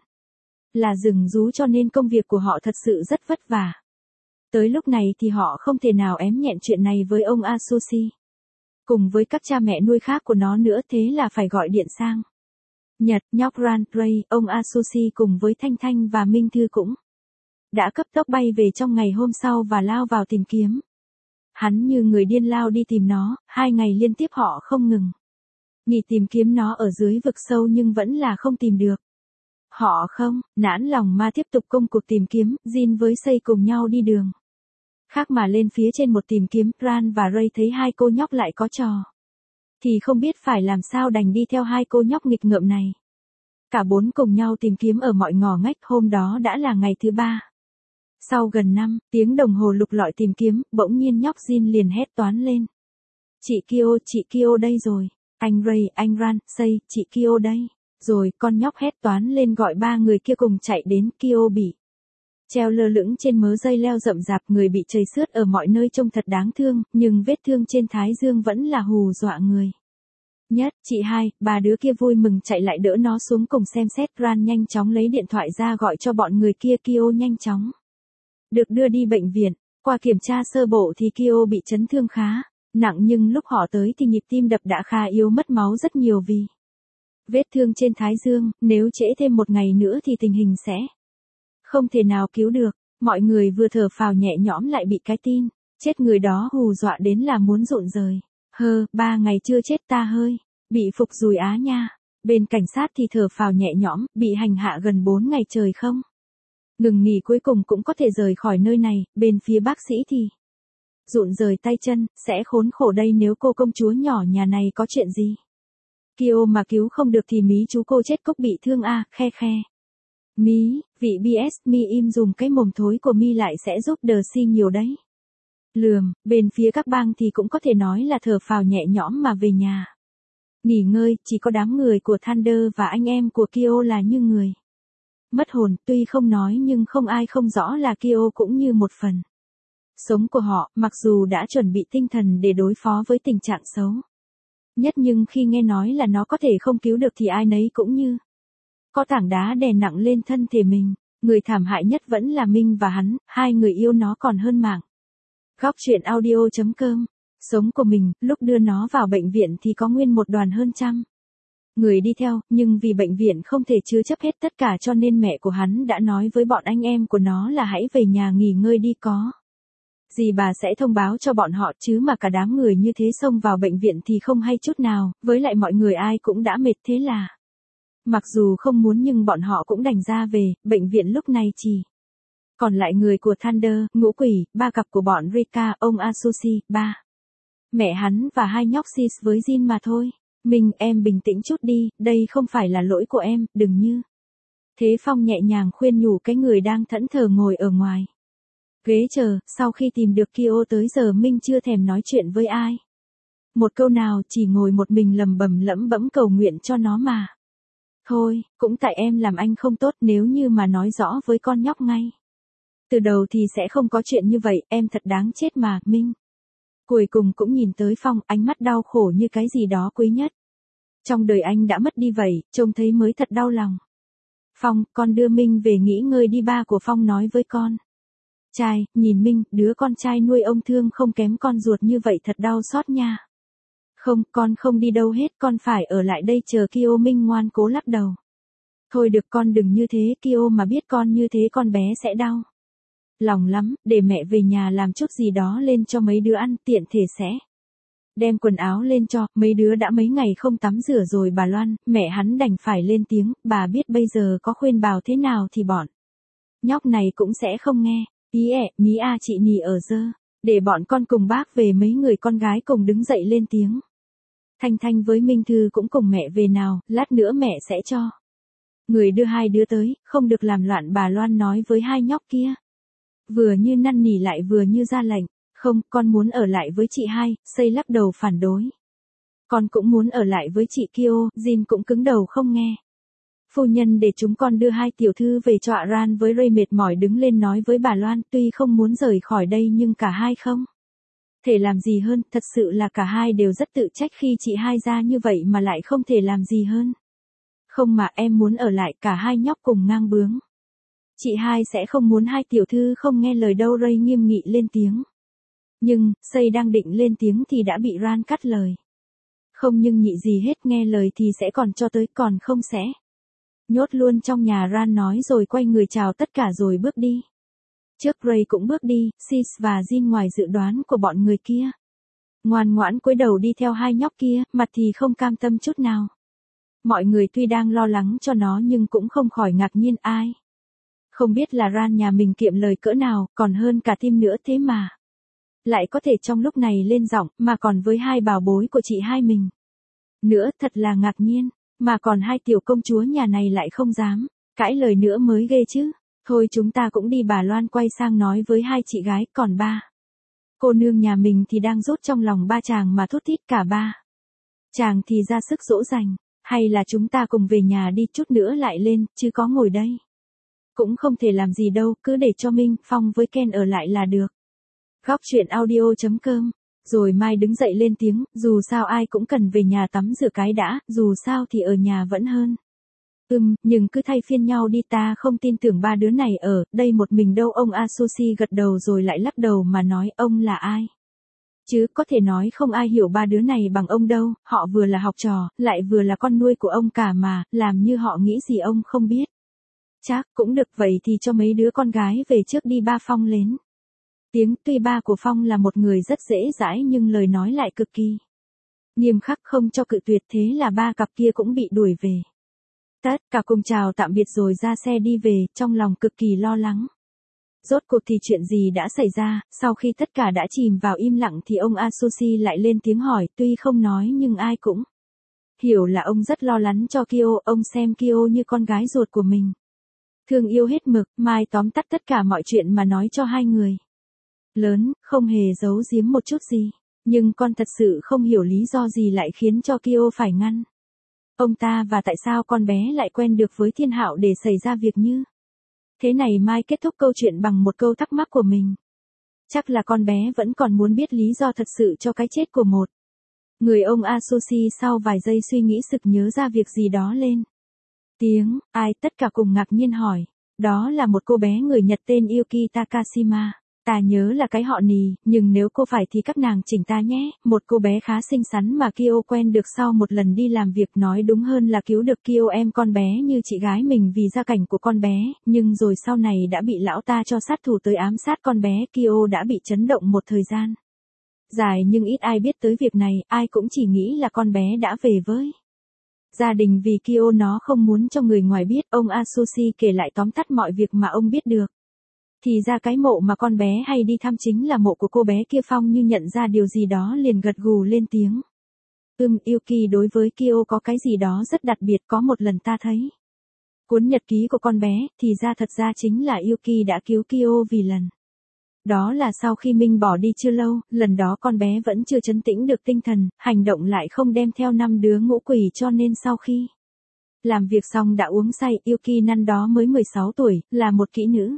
là rừng rú, cho nên công việc của họ thật sự rất vất vả. Tới lúc này thì họ không thể nào ém nhẹn chuyện này với ông Asushi, cùng với các cha mẹ nuôi khác của nó nữa, thế là phải gọi điện sang Nhật. Nhóc Ran Ray, ông Asushi cùng với Thanh Thanh và Minh Thư cũng đã cấp tốc bay về trong ngày hôm sau và lao vào tìm kiếm. Hắn như người điên lao đi tìm nó, 2 ngày liên tiếp họ không ngừng nghỉ tìm kiếm nó ở dưới vực sâu nhưng vẫn là không tìm được. Họ không nản lòng mà tiếp tục công cuộc tìm kiếm. Jin với Sei cùng nhau đi đường khác mà lên phía trên một tìm kiếm. Ran và Ray thấy 2 cô nhóc lại có trò thì không biết phải làm sao, đành đi theo 2 cô nhóc nghịch ngợm này. Cả 4 cùng nhau tìm kiếm ở mọi ngõ ngách. Hôm đó đã là ngày thứ 3. Sau gần 5 tiếng đồng hồ lục lọi tìm kiếm, bỗng nhiên nhóc Jin liền hét toán lên. Chị Kyo đây rồi. Anh Ray, anh Ran, Sei, chị Kyo đây. Rồi, con nhóc hét toán lên gọi 3 người kia cùng chạy đến. Kyo bị treo lơ lửng trên mớ dây leo rậm rạp, người bị chảy xước ở mọi nơi trông thật đáng thương, nhưng vết thương trên thái dương vẫn là hù dọa người nhất. Chị hai, 3 đứa kia vui mừng chạy lại đỡ nó xuống cùng xem xét. Ran nhanh chóng lấy điện thoại ra gọi cho bọn người kia. Kyo nhanh chóng được đưa đi bệnh viện. Qua kiểm tra sơ bộ thì Kyo bị chấn thương khá nặng, nhưng lúc họ tới thì nhịp tim đập đã khá yếu, mất máu rất nhiều vì vết thương trên thái dương. Nếu trễ thêm 1 ngày nữa thì tình hình sẽ không thể nào cứu được. Mọi người vừa thở phào nhẹ nhõm lại bị cái tin chết người đó hù dọa đến là muốn rụng rời. 3 ngày chưa chết ta hơi bị phục rùi á nha. Bên cảnh sát thì thở phào nhẹ nhõm, bị hành hạ gần 4 ngày trời không ngừng nghỉ cuối cùng cũng có thể rời khỏi nơi này. Bên phía bác sĩ thì rụng rời tay chân, sẽ khốn khổ đây nếu cô công chúa nhỏ nhà này có chuyện gì. Kyo mà cứu không được thì mí chú cô chết cốc bị thương à, khe khe. Mí, vị BS, mi im dùm cái mồm thối của mi lại sẽ giúp đờ si nhiều đấy. Lườm, bên phía các bang thì cũng có thể nói là thở phào nhẹ nhõm mà về nhà nghỉ ngơi. Chỉ có đám người của Thunder và anh em của Kyo là như người mất hồn, tuy không nói nhưng không ai không rõ là Kyo cũng như một phần sống của họ, mặc dù đã chuẩn bị tinh thần để đối phó với tình trạng xấu nhất, nhưng khi nghe nói là nó có thể không cứu được thì ai nấy cũng như có tảng đá đè nặng lên thân thể mình. Người thảm hại nhất vẫn là Minh và hắn, 2 người yêu nó còn hơn mạng. Góc truyện audio.com. Sống của mình, lúc đưa nó vào bệnh viện thì có nguyên một đoàn hơn 100 người đi theo, nhưng vì bệnh viện không thể chứa chấp hết tất cả cho nên mẹ của hắn đã nói với bọn anh em của nó là hãy về nhà nghỉ ngơi đi, có gì bà sẽ thông báo cho bọn họ, chứ mà cả đám người như thế xông vào bệnh viện thì không hay chút nào, với lại mọi người ai cũng đã mệt, thế là mặc dù không muốn nhưng bọn họ cũng đành ra về. Bệnh viện lúc này chỉ còn lại người của Thunder, Ngũ Quỷ, 3 cặp của bọn Rika, ông Asushi, ba mẹ hắn và 2 nhóc Sis với Jin mà thôi. Mình, em bình tĩnh chút đi, đây không phải là lỗi của em, đừng như Thế Phong nhẹ nhàng khuyên nhủ cái người đang thẫn thờ ngồi ở ngoài ghế chờ, sau khi tìm được Kyo tới giờ Minh chưa thèm nói chuyện với ai. Một câu nào, chỉ ngồi một mình lẩm bẩm cầu nguyện cho nó mà. Thôi, cũng tại em làm anh không tốt, nếu như mà nói rõ với con nhóc ngay từ đầu thì sẽ không có chuyện như vậy, em thật đáng chết mà, Minh. Cuối cùng cũng nhìn tới Phong, ánh mắt đau khổ như cái gì đó quý nhất trong đời anh đã mất đi vậy, trông thấy mới thật đau lòng. Phong, con đưa Minh về nghỉ ngơi đi, ba của Phong nói với con trai, nhìn Minh, đứa con trai nuôi ông thương không kém con ruột như vậy thật đau xót nha. Không, con không đi đâu hết, con phải ở lại đây chờ Kyo. Minh ngoan cố lắc đầu. Thôi được con đừng như thế, Kyo mà biết con như thế con bé sẽ đau lòng lắm, để mẹ về nhà làm chút gì đó lên cho mấy đứa ăn, tiện thể sẽ đem quần áo lên cho, mấy đứa đã mấy ngày không tắm rửa rồi. Bà Loan, mẹ hắn đành phải lên tiếng, bà biết bây giờ có khuyên bảo thế nào thì bọn nhóc này cũng sẽ không nghe. Ý ẹ, mí a chị nì ở dơ, để bọn con cùng bác về. Mấy người con gái cùng đứng dậy lên tiếng. Thanh Thanh với Minh Thư cũng cùng mẹ về nào, lát nữa mẹ sẽ cho người đưa hai đứa tới, không được làm loạn. Bà Loan nói với hai nhóc kia, vừa như năn nỉ lại vừa như ra lệnh. Không, con muốn ở lại với chị hai. Xây lắc đầu phản đối. Con cũng muốn ở lại với chị Kyo. Jin cũng cứng đầu không nghe. Phu nhân để chúng con đưa hai tiểu thư về cho ạ. Ran với Ray mệt mỏi đứng lên nói với bà Loan, tuy không muốn rời khỏi đây nhưng cả hai không thể làm gì hơn, thật sự là cả hai đều rất tự trách khi chị hai ra như vậy mà lại không thể làm gì hơn. Không mà em muốn ở lại, cả hai nhóc cùng ngang bướng. Chị hai sẽ không muốn hai tiểu thư không nghe lời đâu. Ray nghiêm nghị lên tiếng. Nhưng, Xây đang định lên tiếng thì đã bị Ran cắt lời. Không nhưng nhị gì hết, nghe lời thì sẽ còn cho tới, còn không sẽ nhốt luôn trong nhà. Ran nói rồi quay người chào tất cả rồi bước đi. Trước Ray cũng bước đi, Sis và Jin ngoài dự đoán của bọn người kia ngoan ngoãn cúi đầu đi theo hai nhóc kia, mặt thì không cam tâm chút nào. Mọi người tuy đang lo lắng cho nó nhưng cũng không khỏi ngạc nhiên. Ai không biết là Ran nhà mình kiệm lời cỡ nào, còn hơn cả Tim nữa, thế mà lại có thể trong lúc này lên giọng, mà còn với hai bảo bối của chị hai mình nữa, thật là ngạc nhiên. Mà còn hai tiểu công chúa nhà này lại không dám cãi lời nữa mới ghê chứ. Thôi chúng ta cũng đi. Bà Loan quay sang nói với hai chị gái, còn ba cô nương nhà mình thì đang rốt trong lòng ba chàng mà thút thít, cả ba chàng thì ra sức dỗ dành. Hay là chúng ta cùng về nhà đi, chút nữa lại lên, chứ có ngồi đây cũng không thể làm gì đâu, cứ để cho Minh, Phong với Ken ở lại là được. Góc truyện audio.com. Rồi Mai đứng dậy lên tiếng, dù sao ai cũng cần về nhà tắm rửa cái đã, dù sao thì ở nhà vẫn hơn. Nhưng cứ thay phiên nhau đi, ta không tin tưởng ba đứa này ở đây một mình đâu. Ông Asushi gật đầu rồi lại lắc đầu mà nói, ông là ai chứ, có thể nói không ai hiểu ba đứa này bằng ông đâu, họ vừa là học trò, lại vừa là con nuôi của ông cả mà, làm như họ nghĩ gì ông không biết. Chắc cũng được, vậy thì cho mấy đứa con gái về trước đi. Ba Phong lên tiếng, tuy ba của Phong là một người rất dễ dãi nhưng lời nói lại cực kỳ nghiêm khắc, không cho cự tuyệt. Thế là ba cặp kia cũng bị đuổi về. Tất cả cùng chào tạm biệt rồi ra xe đi về, trong lòng cực kỳ lo lắng. Rốt cuộc thì chuyện gì đã xảy ra? Sau khi tất cả đã chìm vào im lặng thì ông Asushi lại lên tiếng hỏi, tuy không nói nhưng ai cũng hiểu là ông rất lo lắng cho Kyo. Ông xem Kyo như con gái ruột của mình, thương yêu hết mực. Mai tóm tắt tất cả mọi chuyện mà nói cho hai người lớn, không hề giấu giếm một chút gì. Nhưng con thật sự không hiểu lý do gì lại khiến cho Kyo phải ngăn ông ta, và tại sao con bé lại quen được với Thiên Hạo để xảy ra việc như thế này. Mai kết thúc câu chuyện bằng một câu thắc mắc của mình. Chắc là con bé vẫn còn muốn biết lý do thật sự cho cái chết của một người. Ông Asushi sau vài giây suy nghĩ sực nhớ ra việc gì đó lên tiếng. Ai? Tất cả cùng ngạc nhiên hỏi. Đó là một cô bé người Nhật tên Yuki Takashima. Ta nhớ là cái họ Nì, nhưng nếu cô phải thì các nàng chỉnh ta nhé. Một cô bé khá xinh xắn mà Kyo quen được sau một lần đi làm việc, nói đúng hơn là cứu được Kyo em con bé như chị gái mình vì gia cảnh của con bé, nhưng rồi sau này đã bị lão ta cho sát thủ tới ám sát con bé. Kyo đã bị chấn động một thời gian dài nhưng ít ai biết tới việc này, ai cũng chỉ nghĩ là con bé đã về với gia đình vì Kyo nó không muốn cho người ngoài biết. Ông Asushi kể lại tóm tắt mọi việc mà ông biết được. Thì ra cái mộ mà con bé hay đi thăm chính là mộ của cô bé kia. Phong như nhận ra điều gì đó liền gật gù lên tiếng. Yuki đối với Kyo có cái gì đó rất đặc biệt. Có một lần ta thấy Cuốn nhật ký của con bé, thì thật ra chính là Yuki đã cứu Kyo vì lần. Đó là sau khi Minh bỏ đi chưa lâu, lần đó con bé vẫn chưa trấn tĩnh được tinh thần, hành động lại không đem theo 5 đứa ngũ quỷ cho nên sau khi làm việc xong đã uống say. Yuki năm đó mới 16 tuổi, là một kỹ nữ.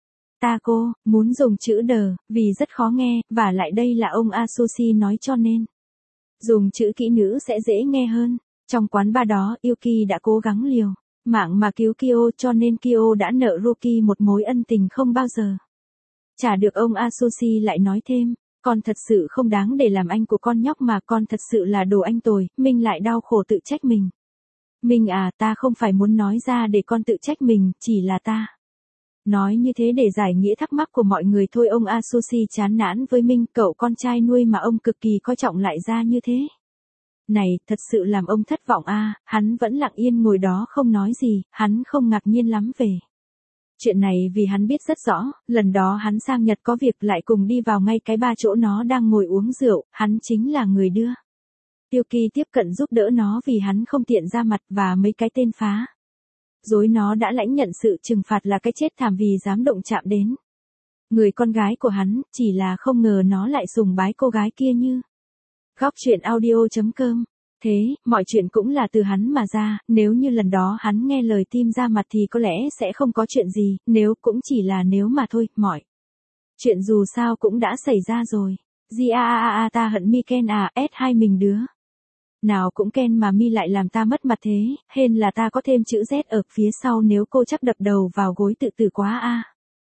Cô muốn dùng chữ đờ, vì rất khó nghe, và lại đây là ông Asushi nói cho nên. Dùng chữ kỹ nữ sẽ dễ nghe hơn. Trong quán bar đó, Yuki đã cố gắng liều mạng mà cứu Kyo cho nên Kyo đã nợ Ruki một mối ân tình không bao giờ trả được. Ông Asushi lại nói thêm, con thật sự không đáng để làm anh của con nhóc mà, con thật sự là đồ anh tồi. Minh lại đau khổ tự trách mình. Minh à, ta không phải muốn nói ra để con tự trách mình, chỉ là ta nói như thế để giải nghĩa thắc mắc của mọi người thôi. Ông Asushi chán nản với Minh, cậu con trai nuôi mà ông cực kỳ coi trọng lại ra như thế này, thật sự làm ông thất vọng a. Hắn vẫn lặng yên ngồi đó không nói gì, hắn không ngạc nhiên lắm về chuyện này vì hắn biết rất rõ, lần đó hắn sang Nhật có việc lại cùng đi vào ngay cái ba chỗ nó đang ngồi uống rượu, hắn chính là người đưa Yuki tiếp cận giúp đỡ nó vì hắn không tiện ra mặt, và mấy cái tên phá dối nó đã lãnh nhận sự trừng phạt là cái chết thảm vì dám động chạm đến người con gái của hắn, chỉ là không ngờ nó lại sùng bái cô gái kia như. Góc truyện audio.com. Thế, mọi chuyện cũng là từ hắn mà ra, nếu như lần đó hắn nghe lời tim ra mặt thì có lẽ sẽ không có chuyện gì, nếu cũng chỉ là nếu mà thôi, mọi chuyện dù sao cũng đã xảy ra rồi. Ta hận mi Ken à, S2 mình đứa nào cũng Ken mà mi lại làm ta mất mặt thế, hên là ta có thêm chữ Z ở phía sau nếu cô chắc đập đầu vào gối tự tử quá a.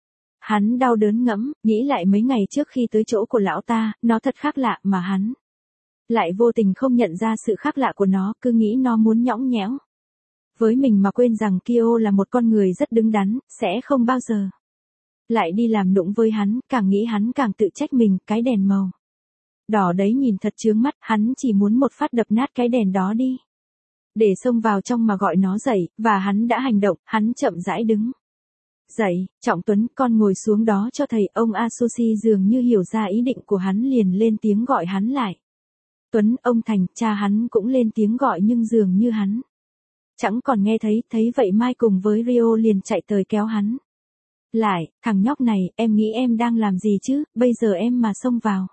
Hắn đau đớn ngẫm, nghĩ lại mấy ngày trước khi tới chỗ của lão ta, nó thật khác lạ mà hắn lại vô tình không nhận ra sự khác lạ của nó, cứ nghĩ nó muốn nhõng nhẽo với mình mà quên rằng Kyo là một con người rất đứng đắn, sẽ không bao giờ lại đi làm nũng với hắn. Càng nghĩ hắn càng tự trách mình, cái đèn màu đỏ đấy nhìn thật chướng mắt, hắn chỉ muốn một phát đập nát cái đèn đó đi để xông vào trong mà gọi nó dậy, và hắn đã hành động. Hắn chậm rãi đứng dậy. Trọng Tuấn, con ngồi xuống đó cho thầy. Ông Asushi dường như hiểu ra ý định của hắn liền lên tiếng gọi hắn lại. Tuấn, ông Thành. Cha hắn cũng lên tiếng gọi nhưng dường như hắn chẳng còn nghe thấy vậy Mai cùng với Rio liền chạy tới kéo hắn lại. Thằng nhóc này, em nghĩ em đang làm gì chứ, bây giờ em mà xông vào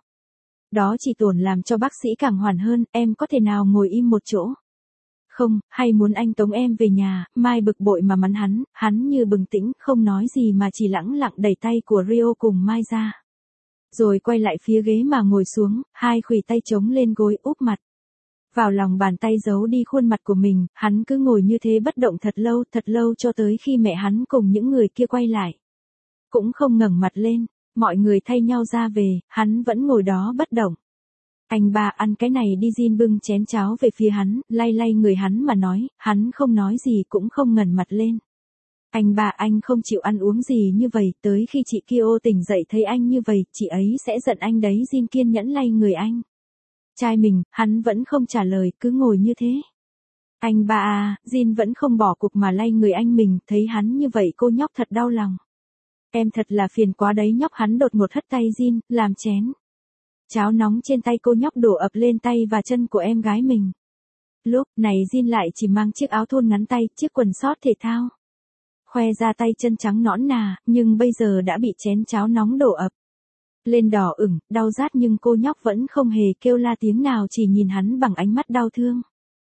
đó chỉ tổn làm cho bác sĩ càng hoảng hơn, em có thể nào ngồi im một chỗ không, hay muốn anh tống em về nhà. Mai bực bội mà mắng hắn như bừng tỉnh, không nói gì mà chỉ lẳng lặng đẩy tay của Rio cùng Mai ra. Rồi quay lại phía ghế mà ngồi xuống, hai khuỷu tay chống lên gối úp mặt vào lòng bàn tay giấu đi khuôn mặt của mình. Hắn cứ ngồi như thế bất động thật lâu cho tới khi mẹ hắn cùng những người kia quay lại. Cũng không ngẩng mặt lên, mọi người thay nhau ra về, hắn vẫn ngồi đó bất động. Anh ba ăn cái này đi. Jin bưng chén cháo về phía hắn, lay người hắn mà nói, hắn không nói gì cũng không ngẩng mặt lên. Anh ba, anh không chịu ăn uống gì như vậy, tới khi chị Kyo tỉnh dậy thấy anh như vậy, chị ấy sẽ giận anh đấy. Jin kiên nhẫn lay người anh trai mình, hắn vẫn không trả lời, cứ ngồi như thế. Anh ba à, Jin vẫn không bỏ cuộc mà lay người anh mình, thấy hắn như vậy cô nhóc thật đau lòng. Em thật là phiền quá đấy nhóc. Hắn đột ngột hất tay Jin, làm chén cháo nóng trên tay cô nhóc đổ ập lên tay và chân của em gái mình. Lúc này Jin lại chỉ mang chiếc áo thun ngắn tay, chiếc quần sót thể thao khoe ra tay chân trắng nõn nà, nhưng bây giờ đã bị chén cháo nóng đổ ập lên đỏ ửng, đau rát, nhưng cô nhóc vẫn không hề kêu la tiếng nào, chỉ nhìn hắn bằng ánh mắt đau thương.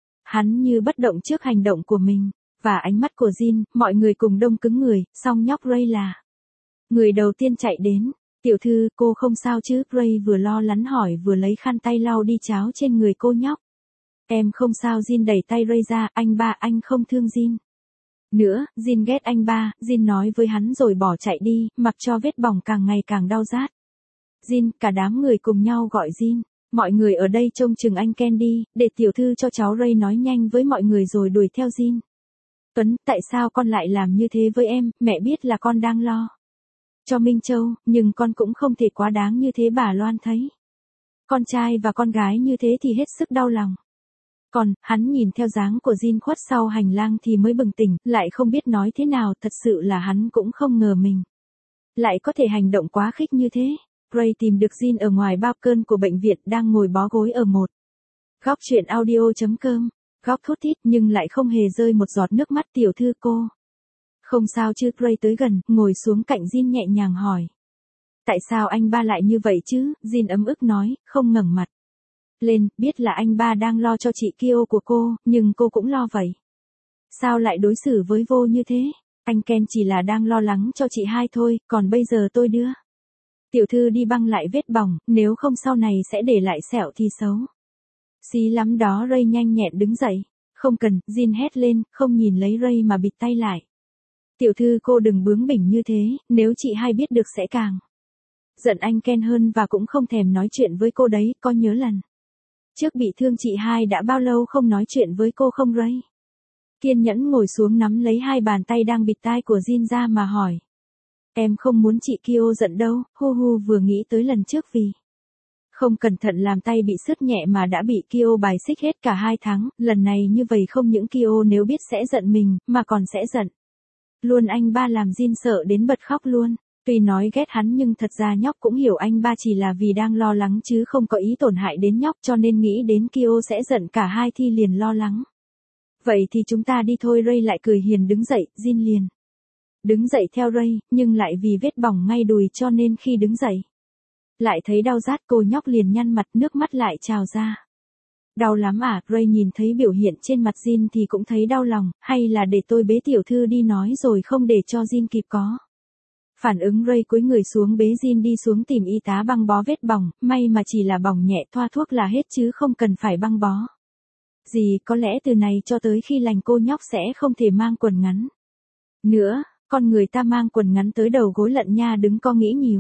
Hắn như bất động trước hành động của mình và ánh mắt của Jin. Mọi người cùng đông cứng người, song nhóc Ray là người đầu tiên chạy đến. Tiểu thư, cô không sao chứ? Ray vừa lo lắng hỏi vừa lấy khăn tay lau đi cháo trên người cô nhóc. Em không sao. Jin đẩy tay Ray ra. Anh ba, anh không thương Jin nữa. Jin ghét anh ba, Jin nói với hắn rồi bỏ chạy đi, mặc cho vết bỏng càng ngày càng đau rát. Jin, cả đám người cùng nhau gọi Jin. Mọi người ở đây trông chừng anh Ken đi, để tiểu thư cho cháu Ray nói nhanh với mọi người rồi đuổi theo Jin. Tuấn, tại sao con lại làm như thế với em? Mẹ biết là con đang lo cho Minh Châu, nhưng con cũng không thể quá đáng như thế. Bà Loan thấy con trai và con gái như thế thì hết sức đau lòng. Còn, hắn nhìn theo dáng của Jin khuất sau hành lang thì mới bừng tỉnh, lại không biết nói thế nào. Thật sự là hắn cũng không ngờ mình lại có thể hành động quá khích như thế. Ray tìm được Jin ở ngoài bao cơn của bệnh viện, đang ngồi bó gối ở một góc truyện audio.com. Góc thút thít nhưng lại không hề rơi một giọt nước mắt. Tiểu thư, cô Không sao chứ, Ray tới gần, ngồi xuống cạnh Jin nhẹ nhàng hỏi. Tại sao anh ba lại như vậy chứ, Jin ấm ức nói, không ngẩng mặt lên, biết là anh ba đang lo cho chị Kyo của cô, nhưng cô cũng lo vậy. Sao lại đối xử với vô như thế? Anh Ken chỉ là đang lo lắng cho chị hai thôi, còn bây giờ tôi đưa tiểu thư đi băng lại vết bỏng, nếu không sau này sẽ để lại sẹo thì xấu. Xí lắm đó, Ray nhanh nhẹn đứng dậy. Không cần, Jin hét lên, không nhìn lấy Ray mà bịt tay lại. Tiểu thư cô đừng bướng bỉnh như thế, nếu chị hai biết được sẽ càng giận anh Ken hơn và cũng không thèm nói chuyện với cô đấy, có nhớ lần trước bị thương chị hai đã bao lâu không nói chuyện với cô không Ray? Kiên nhẫn ngồi xuống nắm lấy hai bàn tay đang bịt tai của Jin ra mà hỏi. Em không muốn chị Kyo giận đâu, hu hu vừa nghĩ tới lần trước vì không cẩn thận làm tay bị sứt nhẹ mà đã bị Kyo bài xích hết cả 2 tháng, lần này như vậy không những Kyo nếu biết sẽ giận mình, mà còn sẽ giận luôn anh ba, làm Jin sợ đến bật khóc luôn. Tuy nói ghét hắn nhưng thật ra nhóc cũng hiểu anh ba chỉ là vì đang lo lắng chứ không có ý tổn hại đến nhóc, cho nên nghĩ đến Kyo sẽ giận cả hai thì liền lo lắng. Vậy thì chúng ta đi thôi, Ray lại cười hiền đứng dậy, Jin liền đứng dậy theo Ray, nhưng lại vì vết bỏng ngay đùi cho nên khi đứng dậy lại thấy đau rát, cô nhóc liền nhăn mặt, nước mắt lại trào ra. Đau lắm à? Ray nhìn thấy biểu hiện trên mặt Jin thì cũng thấy đau lòng, hay là để tôi bế tiểu thư đi nói rồi không để cho Jin kịp có phản ứng. Ray cúi người xuống bế Jin đi xuống tìm y tá băng bó vết bỏng, may mà chỉ là bỏng nhẹ, thoa thuốc là hết chứ không cần phải băng bó gì, có lẽ từ này cho tới khi lành cô nhóc sẽ không thể mang quần ngắn nữa, con người ta mang quần ngắn tới đầu gối lận nha, đừng có nghĩ nhiều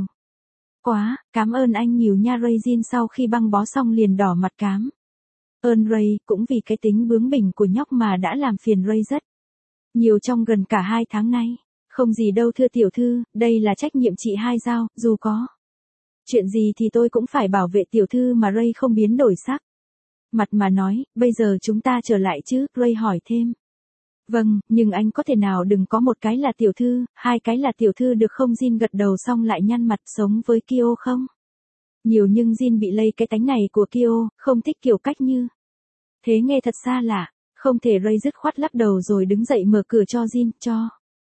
quá. Cảm ơn anh nhiều nha Ray. Jin sau khi băng bó xong liền đỏ mặt cám ơn Ray, cũng vì cái tính bướng bỉnh của nhóc mà đã làm phiền Ray rất nhiều trong gần cả 2 tháng nay. Không gì đâu thưa tiểu thư, đây là trách nhiệm chị hai giao, dù có chuyện gì thì tôi cũng phải bảo vệ tiểu thư mà. Ray không biến đổi sắc mặt mà nói, bây giờ chúng ta trở lại chứ? Ray hỏi thêm. Vâng, nhưng anh có thể nào đừng có một cái là tiểu thư, 2 cái là tiểu thư được không? Jin gật đầu xong lại nhăn mặt, sống với Kyo không nhiều nhưng Jin bị lây cái tánh này của Kyo, không thích kiểu cách như thế, nghe thật xa lạ. Không thể. Ray dứt khoát lắc đầu rồi đứng dậy mở cửa cho Jin, cho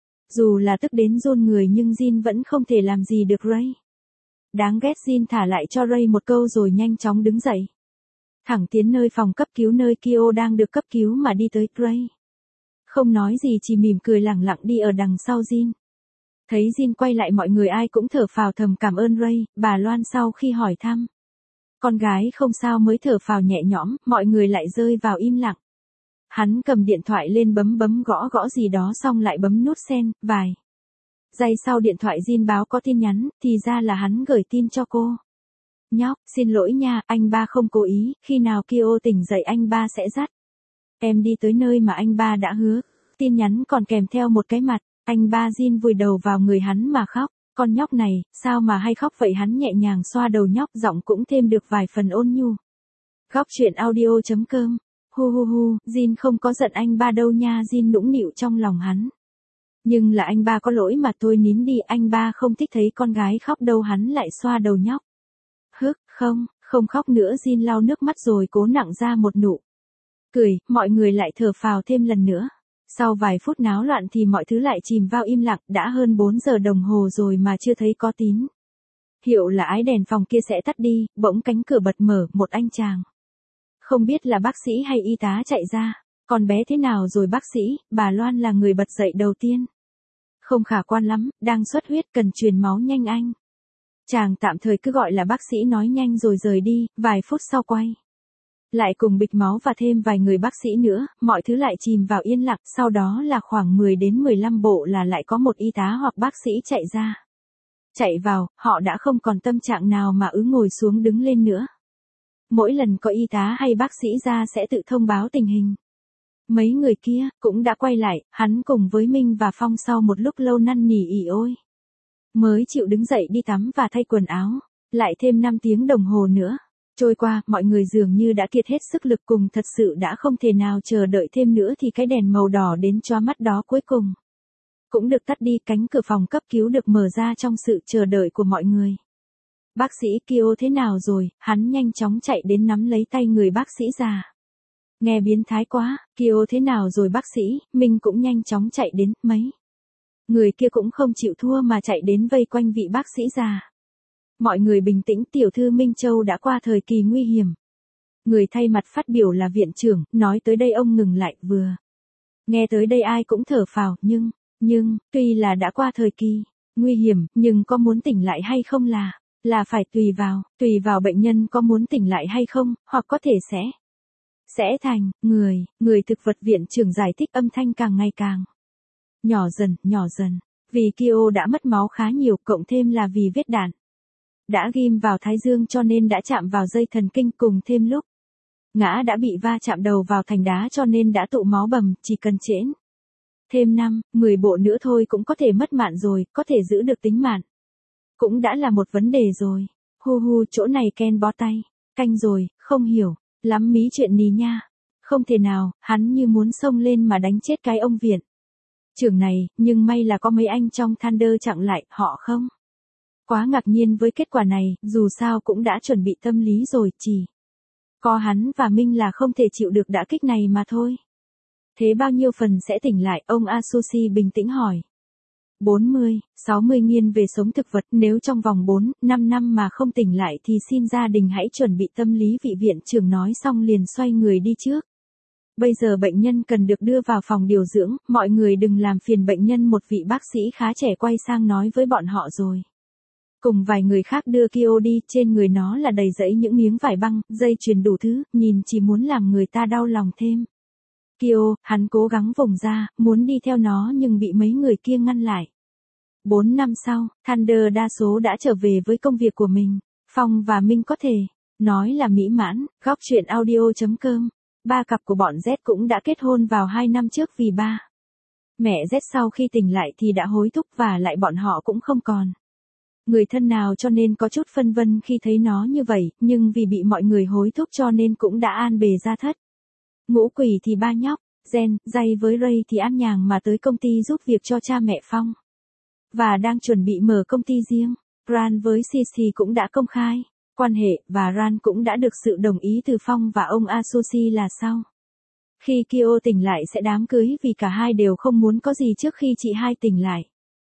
dù là tức đến run người nhưng Jin vẫn không thể làm gì được Ray. Đáng ghét. Jin thả lại cho Ray một câu rồi nhanh chóng đứng dậy, thẳng tiến nơi phòng cấp cứu nơi Kyo đang được cấp cứu mà đi tới. Ray không nói gì, chỉ mỉm cười lẳng lặng đi ở đằng sau Jin. Thấy Jin quay lại mọi người ai cũng thở phào thầm cảm ơn Ray. Bà Loan sau khi hỏi thăm con gái không sao mới thở phào nhẹ nhõm, mọi người lại rơi vào im lặng. Hắn cầm điện thoại lên bấm gõ gõ gì đó xong lại bấm nút send, vài giây sau điện thoại Jin báo có tin nhắn, thì ra là hắn gửi tin cho cô. Nhóc, xin lỗi nha, anh ba không cố ý, khi nào Kyo tỉnh dậy anh ba sẽ dắt em đi tới nơi mà anh ba đã hứa. Tin nhắn còn kèm theo một cái mặt, anh ba. Jin vùi đầu vào người hắn mà khóc. Con nhóc này, sao mà hay khóc vậy? Hắn nhẹ nhàng xoa đầu nhóc, giọng cũng thêm được vài phần ôn nhu. Góc truyện audio.com. Hu hu hu, Jin không có giận anh ba đâu nha. Jin nũng nịu trong lòng hắn. Nhưng là anh ba có lỗi mà, tôi nín đi, anh ba không thích thấy con gái khóc đâu. Hắn lại xoa đầu nhóc. Không khóc nữa. Jin lau nước mắt rồi cố nặng ra một nụ cười, mọi người lại thở phào thêm lần nữa. Sau vài phút náo loạn thì mọi thứ lại chìm vào im lặng, đã hơn 4 giờ đồng hồ rồi mà chưa thấy có tín hiệu là ái đèn phòng kia sẽ tắt đi. Bỗng cánh cửa bật mở, một anh chàng không biết là bác sĩ hay y tá chạy ra. Con bé thế nào rồi bác sĩ? Bà Loan là người bật dậy đầu tiên. Không khả quan lắm, đang xuất huyết, cần truyền máu nhanh anh chàng tạm thời cứ gọi là bác sĩ nói nhanh rồi rời đi. Vài phút sau quay lại cùng bịch máu và thêm vài người bác sĩ nữa, mọi thứ lại chìm vào yên lặng. Sau đó là khoảng 10 đến 15 bộ là lại có một y tá hoặc bác sĩ chạy ra. Chạy vào, họ đã không còn tâm trạng nào mà ngồi xuống đứng lên nữa. Mỗi lần có y tá hay bác sĩ ra sẽ tự thông báo tình hình. Mấy người kia cũng đã quay lại, hắn cùng với Minh và Phong sau một lúc lâu năn nỉ ỉ ôi mới chịu đứng dậy đi tắm và thay quần áo. Lại thêm 5 tiếng đồng hồ nữa trôi qua, mọi người dường như đã kiệt hết sức lực, cùng thật sự đã không thể nào chờ đợi thêm nữa thì cái đèn màu đỏ đến chóa mắt đó cuối cùng cũng được tắt đi. Cánh cửa phòng cấp cứu được mở ra trong sự chờ đợi của mọi người. Bác sĩ Kyo thế nào rồi? Hắn nhanh chóng chạy đến nắm lấy tay người bác sĩ già. Nghe biến thái quá. Kyo thế nào rồi bác sĩ? Minh cũng nhanh chóng chạy đến. Mấy Người kia cũng không chịu thua mà chạy đến vây quanh vị bác sĩ già. Mọi người bình tĩnh, tiểu thư Minh Châu đã qua thời kỳ nguy hiểm. Người thay mặt phát biểu là viện trưởng, nói tới đây ông ngừng lại vừa. Nghe tới đây ai cũng thở phào, nhưng, tuy là đã qua thời kỳ nguy hiểm, nhưng có muốn tỉnh lại hay không là phải tùy vào bệnh nhân có muốn tỉnh lại hay không, hoặc có thể sẽ thành người thực vật. Viện trưởng giải thích, âm thanh càng ngày càng nhỏ dần, vì Kyo đã mất máu khá nhiều, cộng thêm là vì vết đạn đã ghim vào thái dương cho nên đã chạm vào dây thần kinh, cùng thêm lúc ngã đã bị va chạm đầu vào thành đá cho nên đã tụ máu bầm, chỉ cần trễ thêm 5-10 bộ nữa thôi cũng có thể mất mạng rồi, có thể giữ được tính mạng cũng đã là một vấn đề rồi. Hu, chỗ này Ken bó tay, canh rồi, không hiểu lắm mí chuyện ní nha. Không thể nào, hắn như muốn xông lên mà đánh chết cái ông viện trưởng này, nhưng may là có mấy anh trong Thunder chặn lại, họ không quá ngạc nhiên với kết quả này, dù sao cũng đã chuẩn bị tâm lý rồi, chỉ có hắn và Minh là không thể chịu được đả kích này mà thôi. Thế bao nhiêu phần sẽ tỉnh lại, ông Asushi bình tĩnh hỏi. 40-60 nghiêng về sống thực vật, nếu trong vòng 4-5 năm mà không tỉnh lại thì xin gia đình hãy chuẩn bị tâm lý, vị viện trưởng nói xong liền xoay người đi trước. Bây giờ bệnh nhân cần được đưa vào phòng điều dưỡng, mọi người đừng làm phiền bệnh nhân. Một vị bác sĩ khá trẻ quay sang nói với bọn họ rồi. Cùng vài người khác đưa Kyo đi, trên người nó là đầy rẫy những miếng vải băng, dây chuyền đủ thứ, nhìn chỉ muốn làm người ta đau lòng thêm. Kyo, hắn cố gắng vùng ra, muốn đi theo nó nhưng bị mấy người kia ngăn lại. 4 năm sau, Thunder đa số đã trở về với công việc của mình. Phong và Minh có thể nói là mỹ mãn. Góc truyện audio.com. Ba cặp của bọn Z cũng đã kết hôn vào 2 năm trước vì ba mẹ Z sau khi tỉnh lại thì đã hối thúc, và lại bọn họ cũng không còn người thân nào cho nên có chút phân vân khi thấy nó như vậy, nhưng vì bị mọi người hối thúc cho nên cũng đã an bề ra thất. Ngũ quỷ thì ba nhóc, Jen, Jay với Ray thì an nhàn mà tới công ty giúp việc cho cha mẹ Phong. Và đang chuẩn bị mở công ty riêng. Ran với Cici cũng đã công khai quan hệ, và Ran cũng đã được sự đồng ý từ Phong và ông Asushi là sau. Khi Kyo tỉnh lại sẽ đám cưới, vì cả hai đều không muốn có gì trước khi chị hai tỉnh lại.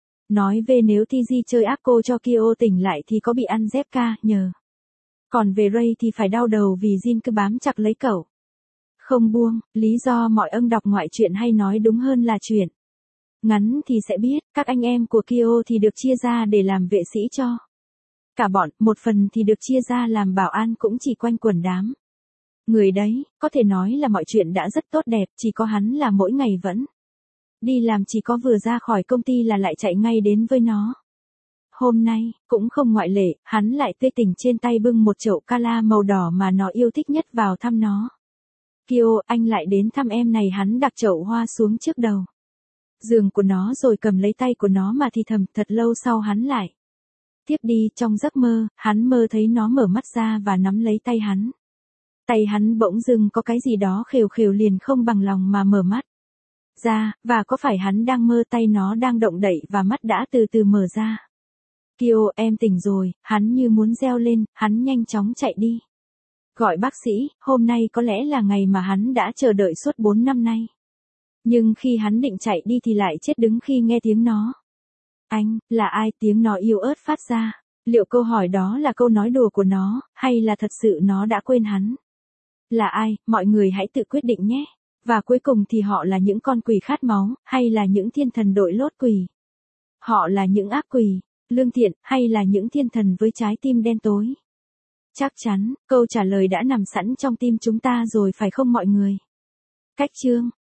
Nói về nếu TG chơi ác cô cho Kyo tỉnh lại thì có bị ăn dép ca nhờ. Còn về Ray thì phải đau đầu vì Jin cứ bám chặt lấy cậu không buông. Lý do mọi ông đọc ngoại truyện, hay nói đúng hơn là chuyện ngắn thì sẽ biết, các anh em của Kyo thì được chia ra để làm vệ sĩ cho cả bọn, một phần thì được chia ra làm bảo an, cũng chỉ quanh quẩn đám người đấy. Có thể nói là mọi chuyện đã rất tốt đẹp, chỉ có hắn là mỗi ngày vẫn đi làm, chỉ có vừa ra khỏi công ty là lại chạy ngay đến với nó. Hôm nay, cũng không ngoại lệ, hắn lại tươi tỉnh trên tay bưng một chậu cala màu đỏ mà nó yêu thích nhất vào thăm nó. Kyo, anh lại đến thăm em này. Hắn đặt chậu hoa xuống trước đầu giường của nó rồi cầm lấy tay của nó mà thì thầm. Thật lâu sau hắn lại tiếp đi. Trong giấc mơ, hắn mơ thấy nó mở mắt ra và nắm lấy tay hắn. Tay hắn bỗng dưng có cái gì đó khều khều, liền không bằng lòng mà mở mắt ra, và có phải hắn đang mơ tay nó đang động đậy và mắt đã từ từ mở ra. Kyo, em tỉnh rồi. Hắn như muốn reo lên, hắn nhanh chóng chạy đi gọi bác sĩ. Hôm nay có lẽ là ngày mà hắn đã chờ đợi suốt 4 năm nay. Nhưng khi hắn định chạy đi thì lại chết đứng khi nghe tiếng nó. Anh, là ai? Tiếng nó yếu ớt phát ra. Liệu câu hỏi đó là câu nói đùa của nó, hay là thật sự nó đã quên hắn? Là ai? Mọi người hãy tự quyết định nhé. Và cuối cùng thì họ là những con quỷ khát máu, hay là những thiên thần đội lốt quỷ? Họ là những ác quỷ lương thiện, hay là những thiên thần với trái tim đen tối? Chắc chắn, câu trả lời đã nằm sẵn trong tim chúng ta rồi phải không mọi người? Cách chương